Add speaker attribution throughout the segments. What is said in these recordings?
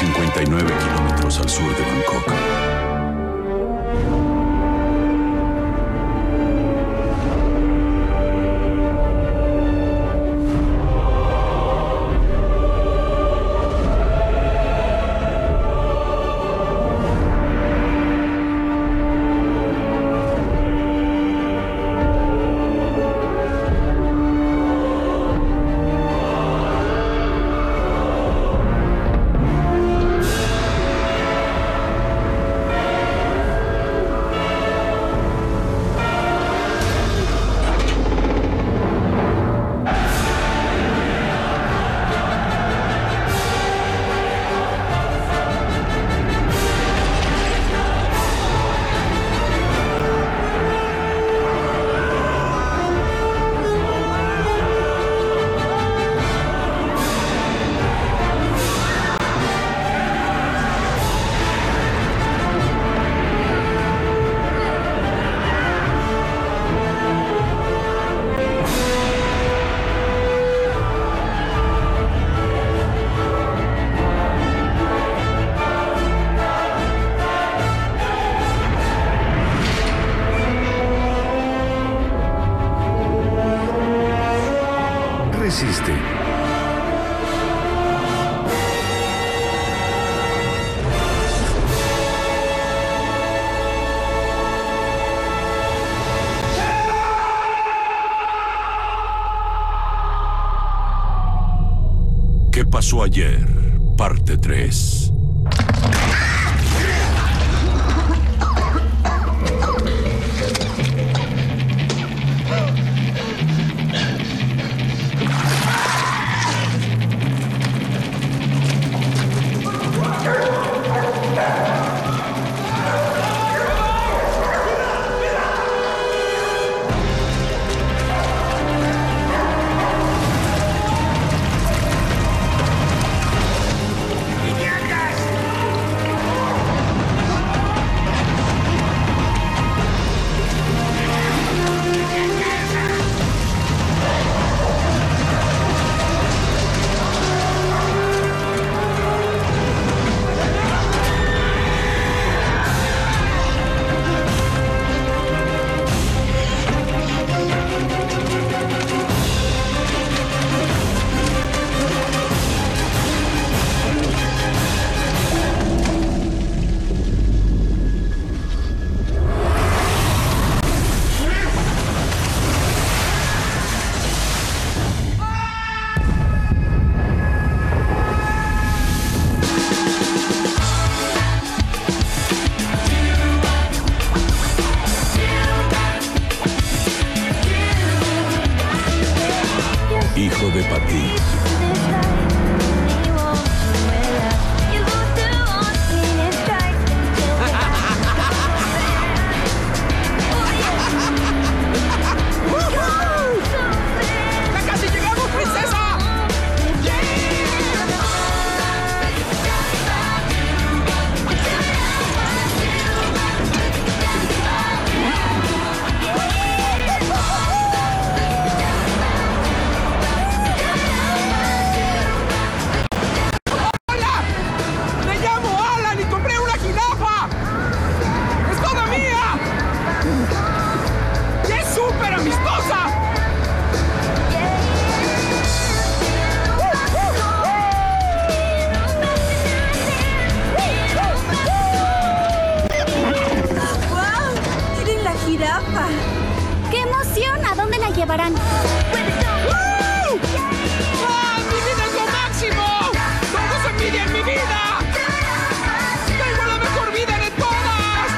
Speaker 1: 59 kilómetros al sur de Bangkok. Resiste. ¿Qué pasó ayer? Parte 3. Hijo de Pati.
Speaker 2: ¡Ya casi llegamos, princesa!
Speaker 3: ¡Qué emoción! ¿A dónde la llevarán?
Speaker 2: ¡Ah! ¡Mi vida es lo máximo! ¡Todos envidian mi vida! ¡Tengo la mejor vida de todas!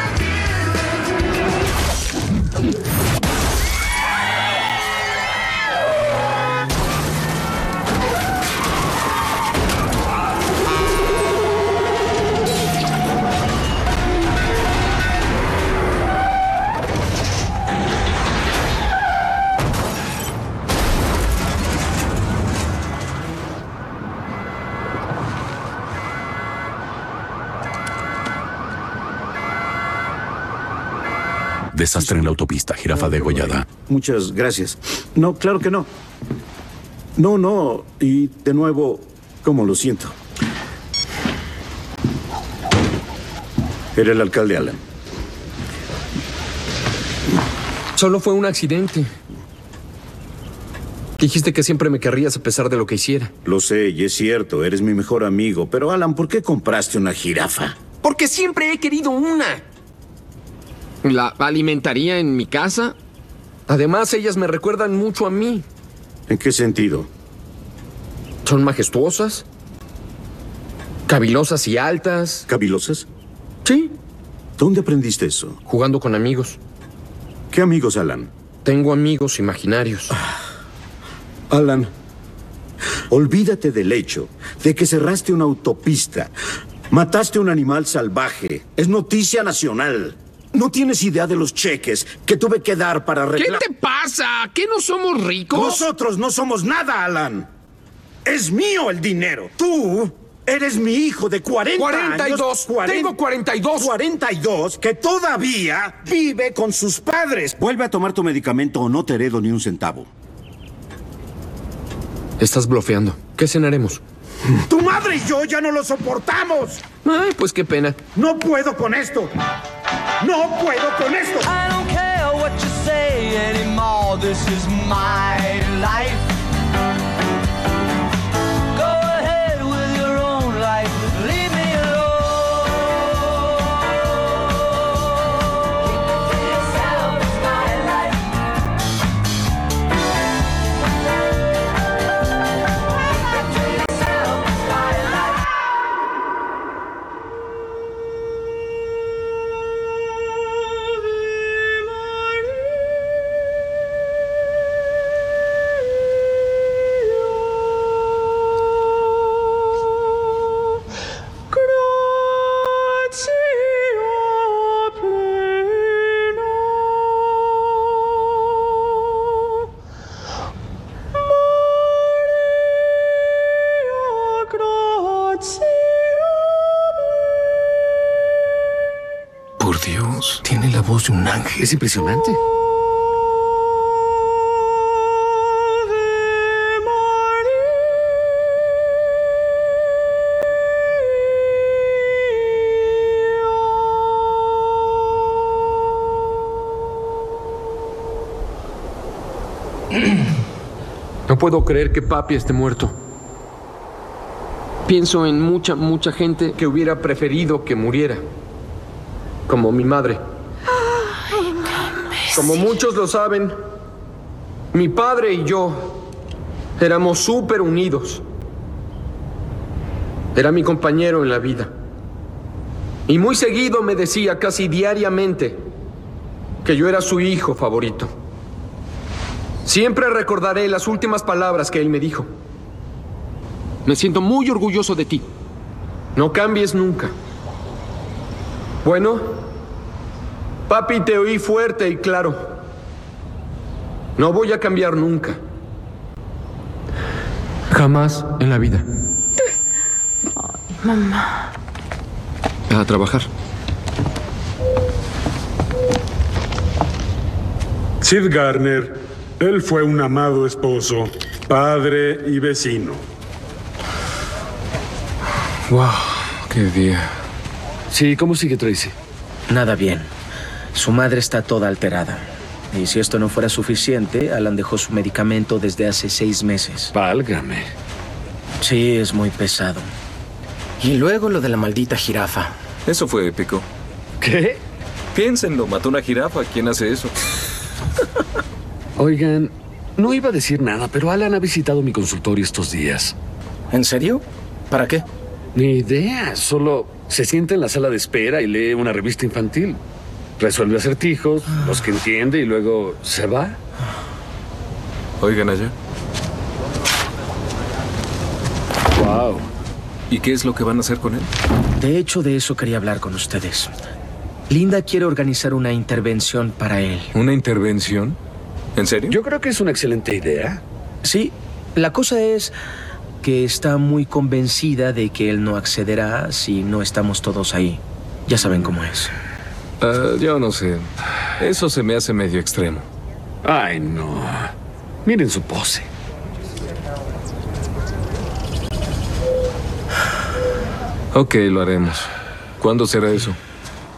Speaker 1: Desastre en la autopista, jirafa degollada.
Speaker 4: Muchas gracias. No, claro que no. No, y de nuevo, ¿cómo lo siento? Era el alcalde Alan.
Speaker 5: Solo fue un accidente. Dijiste que siempre me querrías a pesar de lo que hiciera.
Speaker 4: Lo sé, y es cierto, eres mi mejor amigo. Pero, Alan, ¿por qué compraste una jirafa?
Speaker 5: Porque siempre he querido una. ¿La alimentaría en mi casa? Además, ellas me recuerdan mucho a mí.
Speaker 4: ¿En qué sentido?
Speaker 5: Son majestuosas, cabilosas y altas.
Speaker 4: ¿Cabilosas?
Speaker 5: Sí,
Speaker 4: ¿Dónde aprendiste eso?
Speaker 5: jugando con amigos.
Speaker 4: ¿Qué amigos, Alan?
Speaker 5: Tengo amigos imaginarios.
Speaker 4: Alan, olvídate del hecho de que cerraste una autopista. Mataste a un animal salvaje. Es noticia nacional. No tienes idea de los cheques que tuve que dar para
Speaker 5: ¿Qué
Speaker 4: arreglar...
Speaker 5: te pasa? ¿Que no somos ricos?
Speaker 4: Nosotros no somos nada, Alan. Es mío el dinero. Tú eres mi hijo de 40
Speaker 5: 42.
Speaker 4: años.
Speaker 5: Tengo 42.
Speaker 4: 42 que todavía vive con sus padres. Vuelve a tomar tu medicamento o no te heredo ni un centavo.
Speaker 5: Estás blofeando. ¿Qué cenaremos?
Speaker 4: Tu madre y yo ya no lo soportamos.
Speaker 5: Ay, pues qué pena.
Speaker 4: No puedo con esto. No puedo con esto.
Speaker 6: I don't care what you say anymore. This is my life. Go ahead with your own life. Leave me alone. Keep it to yourself. It's my life. Keep it to yourself. It's my life.
Speaker 5: Por Dios, tiene la voz de un ángel. Es impresionante. No puedo creer que papi esté muerto. Pienso en mucha gente que hubiera preferido que muriera. Como mi madre. Como muchos lo saben, mi padre y yo éramos súper unidos. Era mi compañero en la vida. Y muy seguido me decía casi diariamente que yo era su hijo favorito. Siempre recordaré las últimas palabras que él me dijo. Me siento muy orgulloso de ti. No cambies nunca. Bueno, papi, te oí fuerte y claro. No voy a cambiar nunca. Jamás en la vida.
Speaker 3: Mamá.
Speaker 5: A trabajar.
Speaker 7: Sid Garner, él fue un amado esposo, padre y vecino.
Speaker 5: Wow, qué día.
Speaker 8: Sí, ¿cómo sigue Tracy?
Speaker 9: Nada bien. Su madre está toda alterada. Y si esto no fuera suficiente, Alan dejó su medicamento desde hace 6 meses.
Speaker 8: Válgame.
Speaker 9: Sí, es muy pesado. Y luego lo de la maldita jirafa.
Speaker 10: Eso fue épico.
Speaker 8: ¿Qué?
Speaker 10: Piénsenlo, mató una jirafa. ¿Quién hace eso?
Speaker 8: Oigan, no iba a decir nada, pero Alan ha visitado mi consultorio estos días.
Speaker 9: ¿En serio? ¿Para qué?
Speaker 8: Ni idea, solo se sienta en la sala de espera y lee una revista infantil. Resuelve acertijos, los que entiende y luego se va.
Speaker 10: Oigan allá.
Speaker 8: Wow.
Speaker 10: ¿Y qué es lo que van a hacer con él?
Speaker 9: De hecho, de eso quería hablar con ustedes. Linda quiere organizar una intervención para él.
Speaker 10: ¿Una intervención? ¿En serio?
Speaker 8: Yo creo que es una excelente idea.
Speaker 9: Sí, la cosa es que está muy convencida de que él no accederá si no estamos todos ahí. Ya saben cómo es.
Speaker 10: Yo no sé. Eso se me hace medio extremo.
Speaker 8: Ay, no. Miren su pose.
Speaker 10: Ok, lo haremos. ¿Cuándo será eso?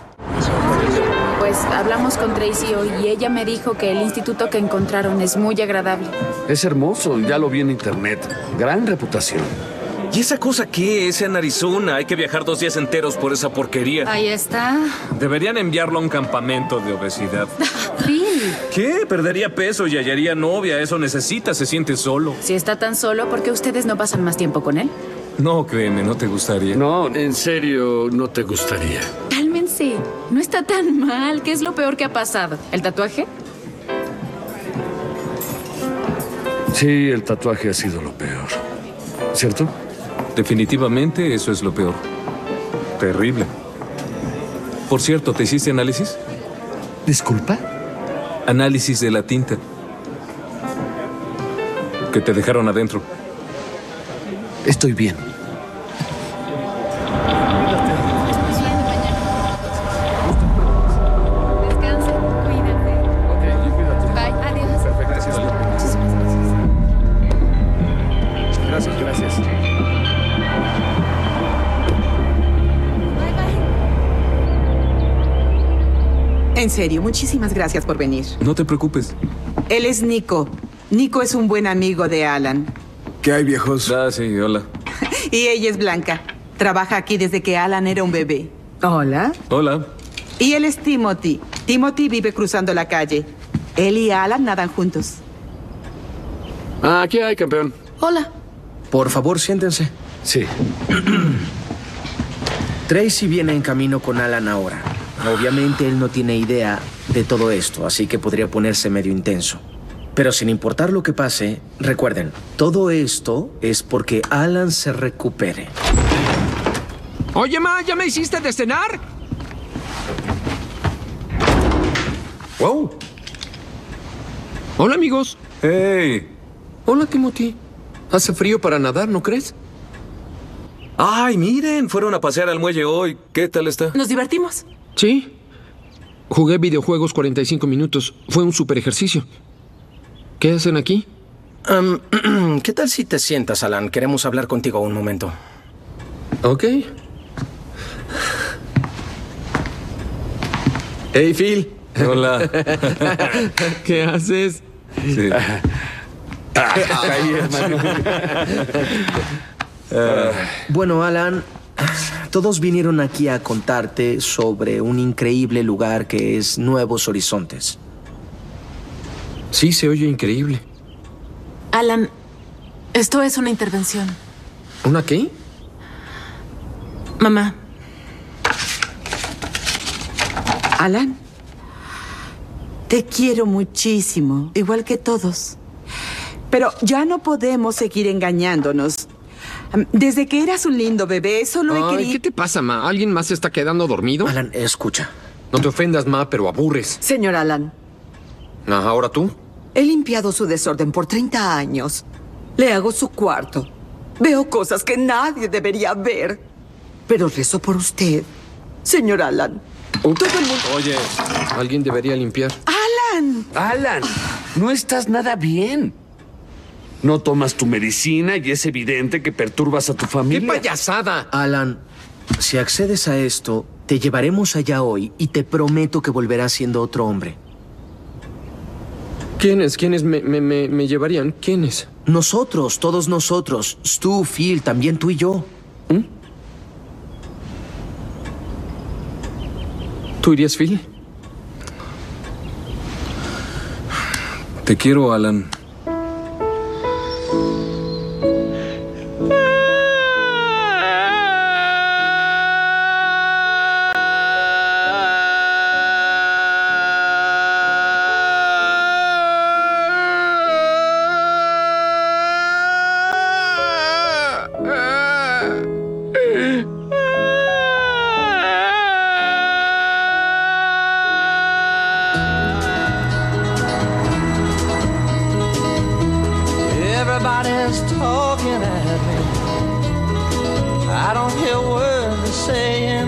Speaker 11: Hablamos con Tracy hoy y ella me dijo que el instituto que encontraron es muy agradable.
Speaker 8: Es hermoso, ya lo vi en internet. Gran reputación.
Speaker 12: ¿Y esa cosa qué? Es en Arizona. Hay que viajar 2 días enteros por esa porquería.
Speaker 11: Ahí está.
Speaker 12: Deberían enviarlo a un campamento de obesidad.
Speaker 11: Phil.
Speaker 12: ¿Qué? Perdería peso y hallaría novia. Eso necesita. Se siente solo.
Speaker 11: Si está tan solo, ¿por qué ustedes no pasan más tiempo con él?
Speaker 12: No, créeme, no te gustaría.
Speaker 8: No, en serio, no te gustaría.
Speaker 11: Cálmense. No está tan mal. ¿Qué es lo peor que ha pasado? ¿El tatuaje?
Speaker 8: Sí, el tatuaje ha sido lo peor. ¿Cierto?
Speaker 12: Definitivamente eso es lo peor. Terrible. Por cierto, ¿te hiciste análisis?
Speaker 8: ¿Disculpa?
Speaker 12: Análisis de la tinta. Que te dejaron adentro.
Speaker 8: Estoy bien.
Speaker 11: Descansen, cuídate.
Speaker 8: Ok, cuídate.
Speaker 11: Bye, adiós.
Speaker 8: Perfecto, gracias. Gracias, gracias.
Speaker 13: En serio, muchísimas gracias por venir.
Speaker 12: No te preocupes.
Speaker 13: Él es Nico. Nico es un buen amigo de Alan.
Speaker 14: ¿Qué hay, viejos?
Speaker 12: Ah, sí, hola.
Speaker 13: Y ella es Blanca. Trabaja aquí desde que Alan era un bebé. Hola.
Speaker 12: Hola.
Speaker 13: Y él es Timothy. Timothy vive cruzando la calle. Él y Alan nadan juntos.
Speaker 8: Ah, ¿qué hay, campeón?
Speaker 11: Hola.
Speaker 9: Por favor, siéntense.
Speaker 8: Sí.
Speaker 9: Tracy viene en camino con Alan ahora. Obviamente él no tiene idea de todo esto, así que podría ponerse medio intenso. Pero sin importar lo que pase, recuerden, todo esto es porque Alan se recupere.
Speaker 2: Oye, Ma, ¿ya me hiciste de cenar?
Speaker 5: Wow.
Speaker 2: Hola, amigos.
Speaker 5: Hey.
Speaker 2: Hola, Timothy. Hace frío para nadar, ¿no crees?
Speaker 12: Ay, miren, fueron a pasear al muelle hoy. ¿Qué tal está?
Speaker 13: ¿Nos divertimos?
Speaker 2: Sí. Jugué videojuegos 45 minutos. Fue un super ejercicio. ¿Qué hacen aquí?
Speaker 9: ¿Qué tal si te sientas, Alan? Queremos hablar contigo un momento.
Speaker 2: Ok.
Speaker 5: Hey, Phil.
Speaker 12: Hola.
Speaker 2: ¿Qué haces?
Speaker 12: Sí.
Speaker 9: Bueno, Alan, todos vinieron aquí a contarte sobre un increíble lugar que es Nuevos Horizontes.
Speaker 2: Sí, se oye increíble.
Speaker 15: Alan, esto es una intervención.
Speaker 2: ¿Una qué?
Speaker 15: Mamá.
Speaker 13: Alan, te quiero muchísimo, igual que todos. Pero ya no podemos seguir engañándonos. Desde que eras un lindo bebé, solo he querido...
Speaker 2: ¿Qué te pasa, Ma? ¿Alguien más se está quedando dormido?
Speaker 9: Alan, escucha.
Speaker 2: No te ofendas, Ma, pero aburres.
Speaker 16: Señor Alan,
Speaker 2: ¿Ahora tú?
Speaker 16: he limpiado su desorden por 30 años. Le hago su cuarto. Veo cosas que nadie debería ver. Pero rezo por usted, señor Alan. Todo el mundo...
Speaker 2: Oye, alguien debería limpiar.
Speaker 13: ¡Alan!
Speaker 8: Alan, no estás nada bien. No tomas tu medicina y es evidente que perturbas a tu familia.
Speaker 2: ¡Qué payasada!
Speaker 9: Alan, si accedes a esto, te llevaremos allá hoy y te prometo que volverás siendo otro hombre.
Speaker 2: ¿Quiénes me llevarían? ¿Quiénes?
Speaker 9: Nosotros, todos nosotros. Stu, Phil, también tú y yo.
Speaker 2: ¿Tú irías, Phil?
Speaker 12: Te quiero, Alan.
Speaker 6: Everybody's talking at me. I don't hear words they're saying.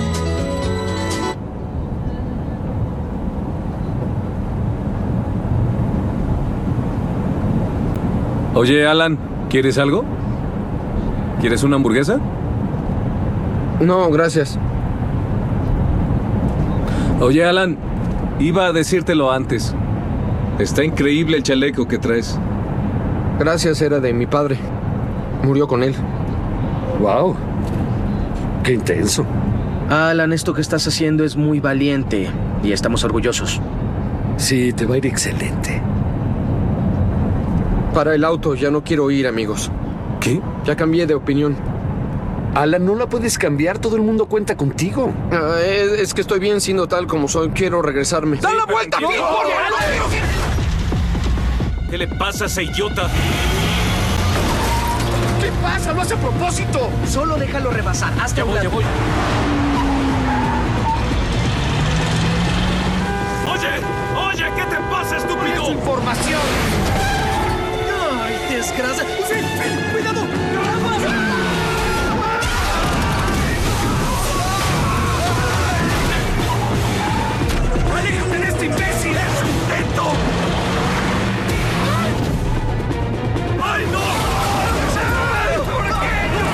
Speaker 12: Oye, Alan, ¿quieres algo? ¿Quieres una hamburguesa?
Speaker 2: No, gracias.
Speaker 12: Oye, Alan, Iba a decírtelo antes. Está increíble el chaleco que traes.
Speaker 5: Gracias, era de mi padre. Murió con él.
Speaker 8: Wow. Qué intenso.
Speaker 9: Alan, esto que estás haciendo es muy valiente y estamos orgullosos.
Speaker 8: Sí, te va a ir excelente.
Speaker 5: Para el auto, ya no quiero ir, amigos.
Speaker 8: ¿Qué?
Speaker 5: Ya cambié de opinión.
Speaker 8: Alan, no la puedes cambiar. Todo el mundo cuenta contigo.
Speaker 5: Es que estoy bien siendo tal como soy. Quiero regresarme. ¡Da la vuelta,
Speaker 2: no,
Speaker 5: Phil!
Speaker 2: no, ¿Qué le pasa a ese idiota?
Speaker 9: ¿Qué pasa? ¡Lo hace a propósito! Solo déjalo rebasar. Hazte a un lado.
Speaker 2: Ya voy. Oye, ¿qué te pasa, estúpido?
Speaker 9: ¡Es información! ¡Ay, desgracia! ¡Phil, cuidado!
Speaker 2: ¡Aléjate de este imbécil! ¡Es un intento! ¡Ay, no! ¿Por qué?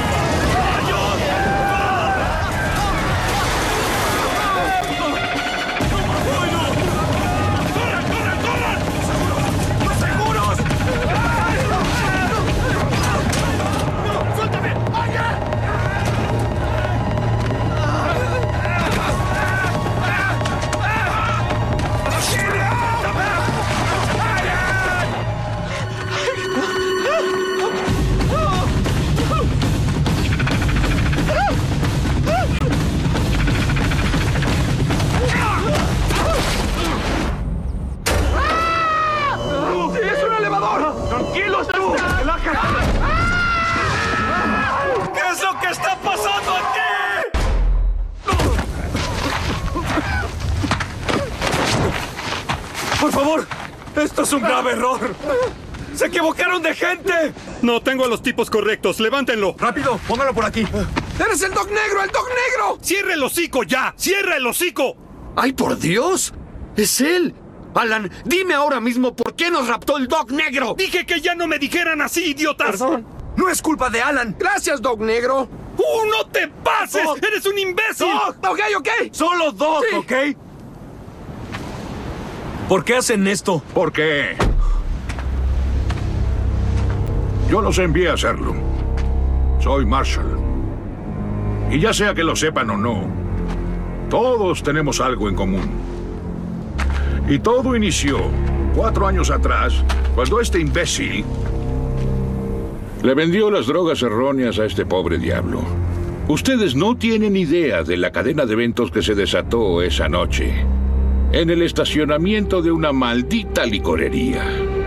Speaker 14: ¡Por favor! ¡Esto es un grave error! ¡Se equivocaron de gente!
Speaker 17: No tengo a los tipos correctos. ¡Levántenlo!
Speaker 14: ¡Rápido! ¡Póngalo por aquí!
Speaker 5: ¡Eres el Doc Negro! ¡El Doc Negro!
Speaker 17: ¡Cierre el hocico ya! ¡Cierre el hocico!
Speaker 14: ¡Ay, por Dios! ¡Es él! Alan, dime ahora mismo por qué nos raptó el Doc Negro.
Speaker 17: Dije que ya no me dijeran así, idiotas.
Speaker 14: Perdón.
Speaker 5: No es culpa de Alan. Gracias, Doc Negro.
Speaker 17: ¡No te pases!
Speaker 5: Doc.
Speaker 17: ¡Eres un imbécil!
Speaker 5: Doc, ok.
Speaker 14: Solo Doc,
Speaker 5: sí.
Speaker 14: ¿ok?
Speaker 2: ¿Por qué hacen esto?
Speaker 18: ¿Por qué? Yo los envié a hacerlo. Soy Marshall. Y ya sea que lo sepan o no, todos tenemos algo en común. Y todo inició 4 años atrás, cuando este imbécil le vendió las drogas erróneas a este pobre diablo. Ustedes no tienen idea de la cadena de eventos que se desató esa noche en el estacionamiento de una maldita licorería.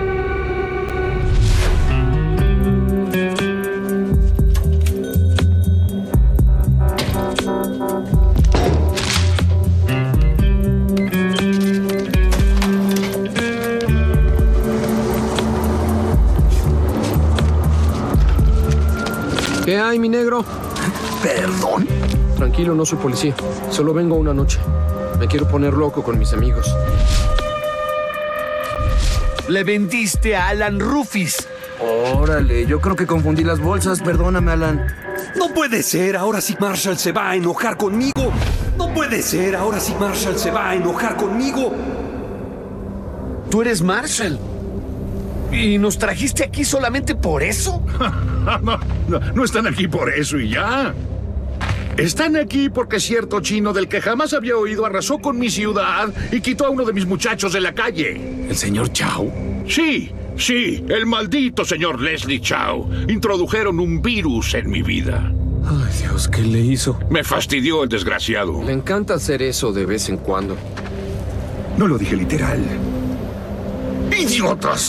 Speaker 5: ¿Qué hay, mi negro?
Speaker 18: ¿Perdón?
Speaker 5: Tranquilo, no soy policía. Solo vengo una noche. Me quiero poner loco con mis amigos.
Speaker 14: Le vendiste a Alan Rufus.
Speaker 19: Órale, yo creo que confundí las bolsas. Perdóname, Alan.
Speaker 14: No puede ser, ahora sí Marshall se va a enojar conmigo. No puede ser, ahora sí Marshall se va a enojar conmigo. Tú eres Marshall. ¿Y nos trajiste aquí solamente por eso?
Speaker 18: No están aquí por eso y ya. Están aquí porque cierto chino del que jamás había oído arrasó con mi ciudad y quitó a uno de mis muchachos de la calle.
Speaker 2: ¿El señor Chow?
Speaker 18: Sí, el maldito señor Leslie Chow. Introdujeron un virus en mi vida.
Speaker 12: Ay, Dios, ¿qué le hizo?
Speaker 18: Me fastidió el desgraciado.
Speaker 5: Le encanta hacer eso de vez en cuando.
Speaker 18: No lo dije literal. ¡Idiotas!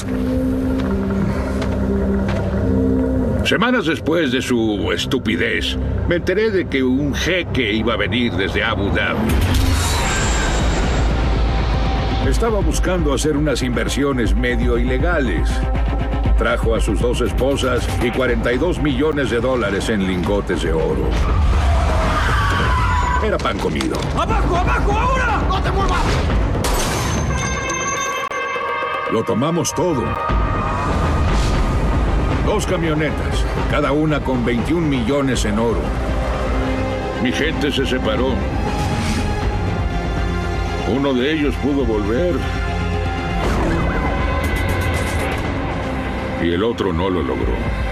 Speaker 18: Semanas después de su estupidez, me enteré de que un jeque iba a venir desde Abu Dhabi. Estaba buscando hacer unas inversiones medio ilegales. Trajo a sus 2 esposas y $42 millones en lingotes de oro. Era pan comido.
Speaker 2: ¡Abajo, ahora! ¡No te muevas!
Speaker 18: Lo tomamos todo. 2 camionetas, cada una con 21 millones en oro. Mi gente se separó. Uno de ellos pudo volver. Y el otro no lo logró.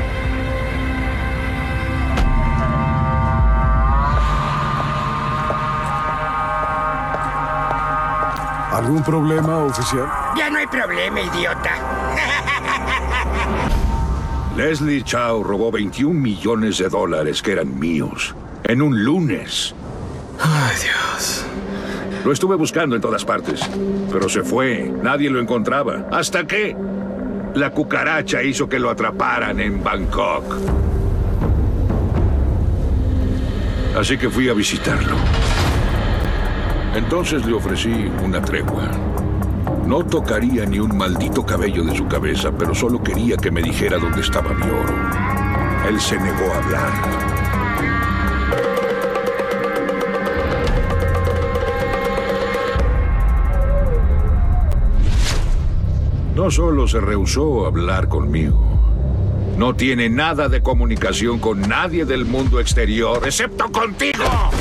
Speaker 20: ¿Algún problema, oficial?
Speaker 2: Ya no hay problema, idiota.
Speaker 18: Leslie Chow robó $21 millones que eran míos en un lunes.
Speaker 14: Ay, Dios.
Speaker 18: Lo estuve buscando en todas partes, pero se fue. Nadie lo encontraba. Hasta que la cucaracha hizo que lo atraparan en Bangkok. Así que fui a visitarlo. Entonces le ofrecí una tregua. No tocaría ni un maldito cabello de su cabeza, pero solo quería que me dijera dónde estaba mi oro. Él se negó a hablar. No solo se rehusó a hablar conmigo, no tiene nada de comunicación con nadie del mundo exterior, excepto contigo.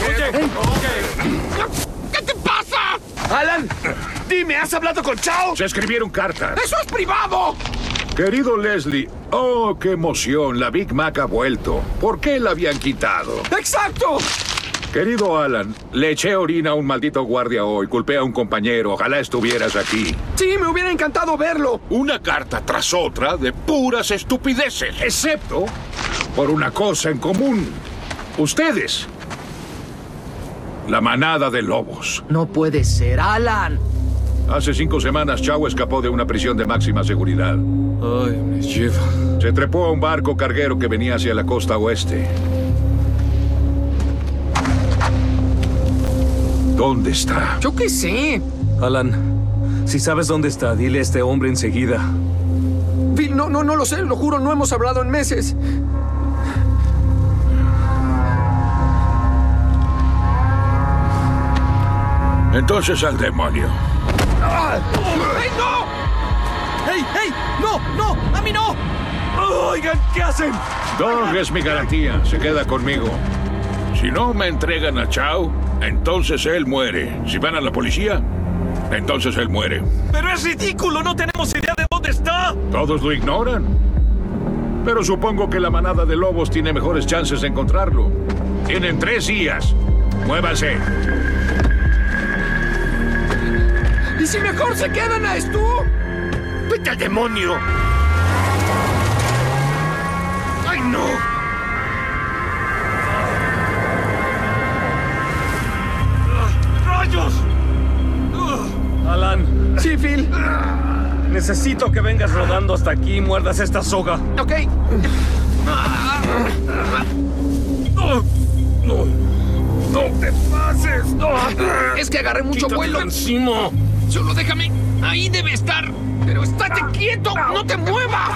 Speaker 2: ¿Qué te pasa?
Speaker 14: Alan, dime, ¿has hablado con Chow?
Speaker 18: Se escribieron cartas.
Speaker 2: ¡Eso es privado!
Speaker 18: Querido Leslie, oh, qué emoción, la Big Mac ha vuelto. ¿Por qué la habían quitado?
Speaker 2: ¡Exacto!
Speaker 18: Querido Alan, le eché orina a un maldito guardia hoy, culpé a un compañero, ojalá estuvieras aquí.
Speaker 5: Sí, me hubiera encantado verlo.
Speaker 18: Una carta tras otra de puras estupideces, excepto por una cosa en común. Ustedes. La manada de lobos.
Speaker 9: No puede ser, Alan.
Speaker 18: Hace 5 semanas, Chow escapó de una prisión de máxima seguridad.
Speaker 12: Ay, me lleva.
Speaker 18: Se trepó a un barco carguero que venía hacia la costa oeste. ¿Dónde está?
Speaker 5: Yo qué sé.
Speaker 12: Alan, si sabes dónde está, dile a este hombre enseguida.
Speaker 5: Phil, no lo sé, lo juro, no hemos hablado en meses.
Speaker 18: Entonces al demonio.
Speaker 2: ¡Ey, no! ¡Ey, ey! ¡No, no! ¡A mí no!
Speaker 14: Oigan, ¿qué hacen?
Speaker 18: Dog es mi garantía, se queda conmigo. Si no me entregan a Chow, entonces él muere. Si van a la policía, entonces él muere.
Speaker 14: ¡Pero es ridículo! ¡No tenemos idea de dónde está!
Speaker 18: Todos lo ignoran. Pero supongo que la manada de lobos tiene mejores chances de encontrarlo. Tienen 3 días. Muévanse.
Speaker 5: ¿Y si mejor se quedan a tú?
Speaker 14: ¡Vete al demonio! ¡Ay, no! ¡Rayos!
Speaker 12: Alan.
Speaker 5: Sí, Phil.
Speaker 12: Necesito que vengas rodando hasta aquí y muerdas esta soga.
Speaker 5: Ok.
Speaker 14: ¡No te pases! ¡No!
Speaker 5: Es que agarré mucho
Speaker 14: Quítate
Speaker 5: vuelo.
Speaker 14: encima.
Speaker 2: Solo déjame. Ahí debe estar. Pero estate quieto. ¡No te muevas!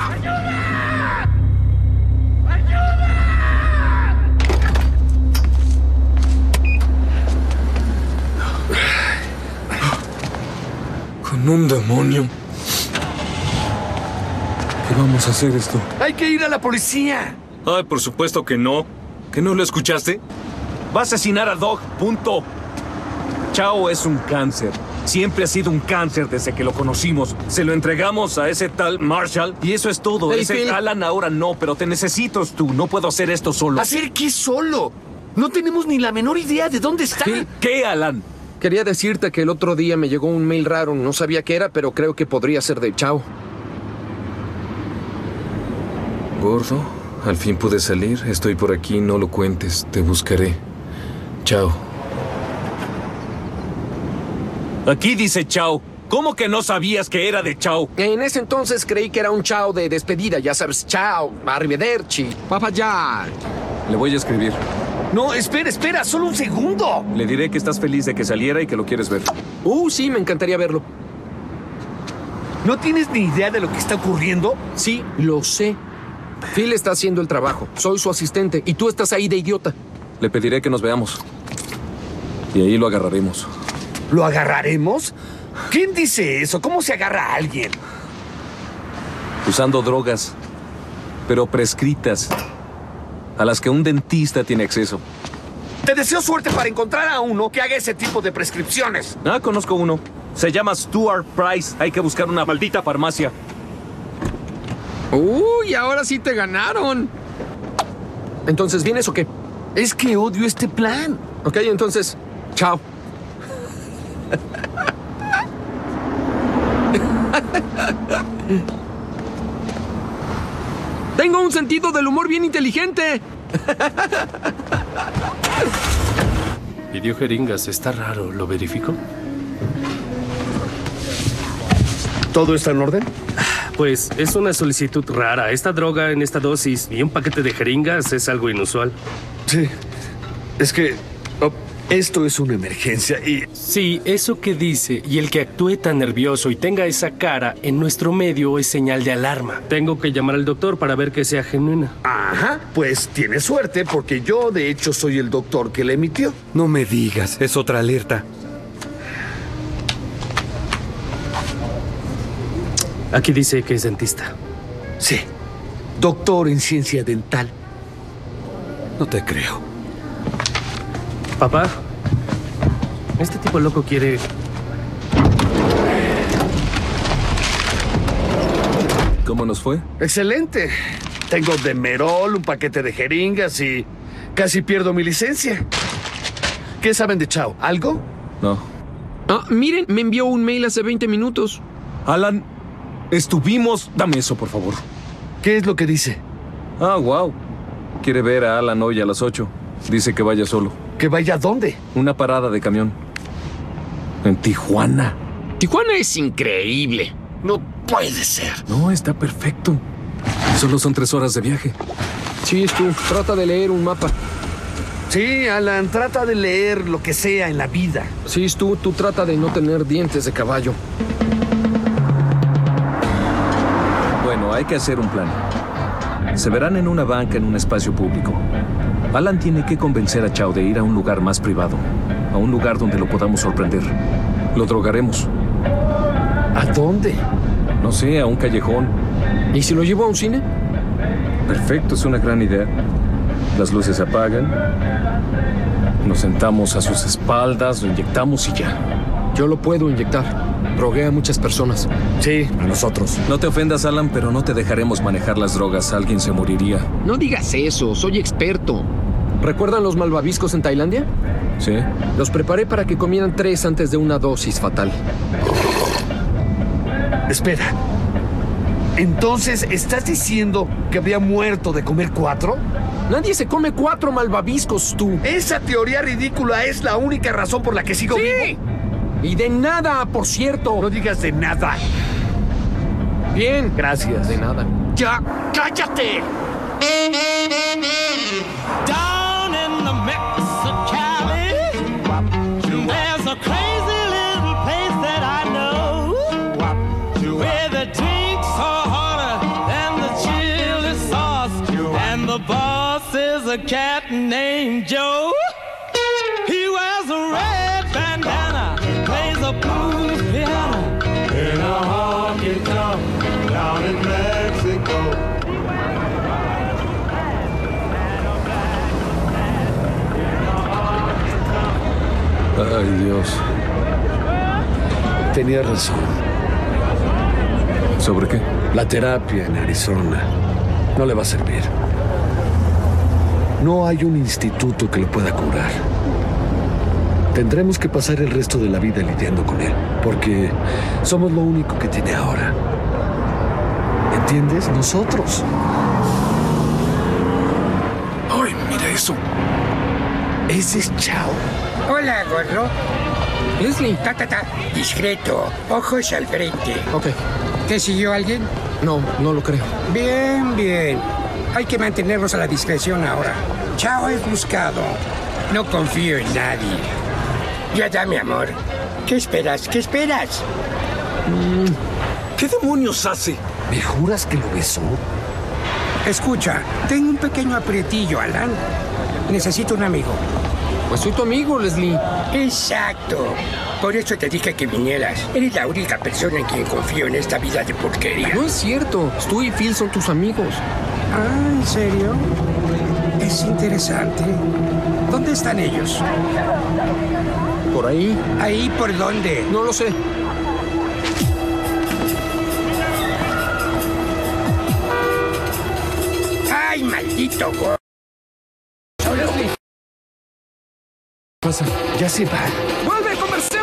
Speaker 12: Con un demonio. ¿Qué vamos a hacer esto?
Speaker 14: ¡Hay que ir a la policía!
Speaker 12: Ay, por supuesto que no. ¿Que no lo escuchaste? Va a asesinar a Dog, punto. Chow es un cáncer. Siempre ha sido un cáncer desde que lo conocimos. Se lo entregamos a ese tal Marshall y eso es todo.
Speaker 5: Hey,
Speaker 12: ese
Speaker 5: Phil.
Speaker 12: Alan ahora no, pero te necesito tú. No puedo hacer esto solo.
Speaker 14: ¿Hacer qué solo? No tenemos ni la menor idea de dónde está.
Speaker 5: Phil.
Speaker 12: ¿Qué, Alan?
Speaker 5: Quería decirte que el otro día me llegó un mail raro. No sabía qué era, pero creo que podría ser de Chow.
Speaker 12: Gordo, al fin pude salir. Estoy por aquí, no lo cuentes. Te buscaré. Chao. Aquí dice Chow. ¿Cómo que no sabías que era de Chow?
Speaker 5: En ese entonces creí que era un Chow de despedida. Ya sabes, Chow, arrivederci, papayal.
Speaker 12: Le voy a escribir.
Speaker 14: No, espera, solo un segundo.
Speaker 12: Le diré que estás feliz de que saliera y que lo quieres ver.
Speaker 5: Sí, me encantaría verlo.
Speaker 14: ¿No tienes ni idea de lo que está ocurriendo?
Speaker 5: Sí, lo sé. Phil está haciendo el trabajo. Soy su asistente y tú estás ahí de idiota.
Speaker 12: Le pediré que nos veamos. Y ahí lo agarraremos.
Speaker 14: ¿Lo agarraremos? ¿Quién dice eso? ¿Cómo se agarra a alguien?
Speaker 12: Usando drogas, pero prescritas, a las que un dentista tiene acceso.
Speaker 14: Te deseo suerte para encontrar a uno que haga ese tipo de prescripciones.
Speaker 12: Ah, conozco uno. Se llama Stuart Price. Hay que buscar una maldita farmacia.
Speaker 5: Uy, ahora sí te ganaron. Entonces, ¿vienes o qué?
Speaker 14: Es que odio este plan.
Speaker 5: Ok, entonces, chao. Tengo un sentido del humor bien inteligente.
Speaker 21: Pidió jeringas, está raro, ¿lo verifico?
Speaker 8: ¿Todo está en orden?
Speaker 21: Pues es una solicitud rara. Esta droga en esta dosis y un paquete de jeringas es algo inusual.
Speaker 8: Sí, es que esto es una emergencia y...
Speaker 21: Sí, eso que dice y el que actúe tan nervioso y tenga esa cara en nuestro medio es señal de alarma. Tengo que llamar al doctor para ver que sea genuina.
Speaker 8: Ajá, pues tiene suerte porque yo de hecho soy el doctor que la emitió.
Speaker 14: No me digas, es otra alerta.
Speaker 21: Aquí dice que es dentista.
Speaker 8: Sí, doctor en ciencia dental.
Speaker 14: No te creo.
Speaker 21: Papá, este tipo loco quiere...
Speaker 12: ¿Cómo nos fue?
Speaker 8: Excelente. Tengo Demerol, un paquete de jeringas y casi pierdo mi licencia. ¿Qué saben de Chao? ¿Algo?
Speaker 12: No.
Speaker 5: Ah, miren, me envió un mail hace 20 minutos.
Speaker 12: Alan, estuvimos... Dame eso, por favor.
Speaker 8: ¿Qué es lo que dice?
Speaker 12: Ah, wow. Quiere ver a Alan hoy a las 8. Dice que vaya solo.
Speaker 8: ¿Que vaya a dónde?
Speaker 12: Una parada de camión. En Tijuana.
Speaker 5: Tijuana es increíble.
Speaker 8: No puede ser.
Speaker 12: No, está perfecto. Solo son 3 horas de viaje.
Speaker 5: Sí, tú. Trata de leer un mapa.
Speaker 8: Sí, Alan, trata de leer lo que sea en la vida.
Speaker 5: Sí, tú trata de no tener dientes de caballo.
Speaker 12: Bueno, hay que hacer un plan. Se verán en una banca en un espacio público. Alan tiene que convencer a Chao de ir a un lugar más privado. A un lugar donde lo podamos sorprender. Lo drogaremos.
Speaker 8: ¿A dónde?
Speaker 12: No sé, a un callejón.
Speaker 5: ¿Y si lo llevo a un cine?
Speaker 12: Perfecto, es una gran idea. Las luces se apagan. Nos sentamos a sus espaldas, lo inyectamos y ya.
Speaker 5: Yo lo puedo inyectar. Drogué a muchas personas.
Speaker 8: Sí, a nosotros.
Speaker 12: No te ofendas, Alan, pero no te dejaremos manejar las drogas. Alguien se moriría.
Speaker 5: No digas eso, soy experto. ¿Recuerdan los malvaviscos en Tailandia?
Speaker 12: Sí.
Speaker 5: Los preparé para que comieran 3 antes de una dosis fatal.
Speaker 8: Espera. Entonces, ¿estás diciendo que habría muerto de comer 4?
Speaker 5: Nadie se come 4 malvaviscos, tú.
Speaker 8: Esa teoría ridícula es la única razón por la que sigo vivo.
Speaker 5: Y de nada, por cierto.
Speaker 8: No digas de nada.
Speaker 5: Bien.
Speaker 8: Gracias.
Speaker 5: De nada.
Speaker 8: ¡Ya! ¡Cállate!
Speaker 6: Down in the Mexicali, there's a crazy little place that I know, where the drinks are hotter than the chili sauce, and the boss is a cat named Joe. He wears a red bandana, plays a blues piano in a honky tonk down in Mexico.
Speaker 12: Ay, Dios.
Speaker 8: Tenía razón.
Speaker 12: ¿Sobre qué?
Speaker 8: La terapia en Arizona no le va a servir. No hay un instituto que lo pueda curar. Tendremos que pasar el resto de la vida lidiando con él, porque somos lo único que tiene ahora. ¿Entiendes? Nosotros.
Speaker 12: ¡Ay, mira eso!
Speaker 8: Ese es Chao.
Speaker 22: Hola, gordo.
Speaker 5: Leslie.
Speaker 22: Discreto. Ojos al frente.
Speaker 5: Ok.
Speaker 22: ¿Te siguió alguien?
Speaker 5: No, no lo creo.
Speaker 22: Bien, bien. Hay que mantenernos a la discreción ahora. Chao es buscado. No confío en nadie. Ya da, mi amor. ¿Qué esperas? ¿Qué esperas?
Speaker 14: ¿Qué demonios hace?
Speaker 8: ¿Me juras que lo besó?
Speaker 22: Escucha, tengo un pequeño aprietillo, Alan. Necesito un amigo.
Speaker 5: Pues soy tu amigo, Leslie.
Speaker 22: Exacto. Por eso te dije que vinieras. Eres la única persona en quien confío en esta vida de porquería.
Speaker 5: No es cierto. Stu y Phil son tus amigos.
Speaker 22: Ah, ¿en serio? Es interesante. ¿Dónde están ellos?
Speaker 5: ¿Por ahí?
Speaker 22: ¿Ahí por dónde?
Speaker 5: No lo sé.
Speaker 22: ¡Ay, maldito go!
Speaker 10: ¿Qué pasa? Ya se va.
Speaker 5: ¡Vuelve!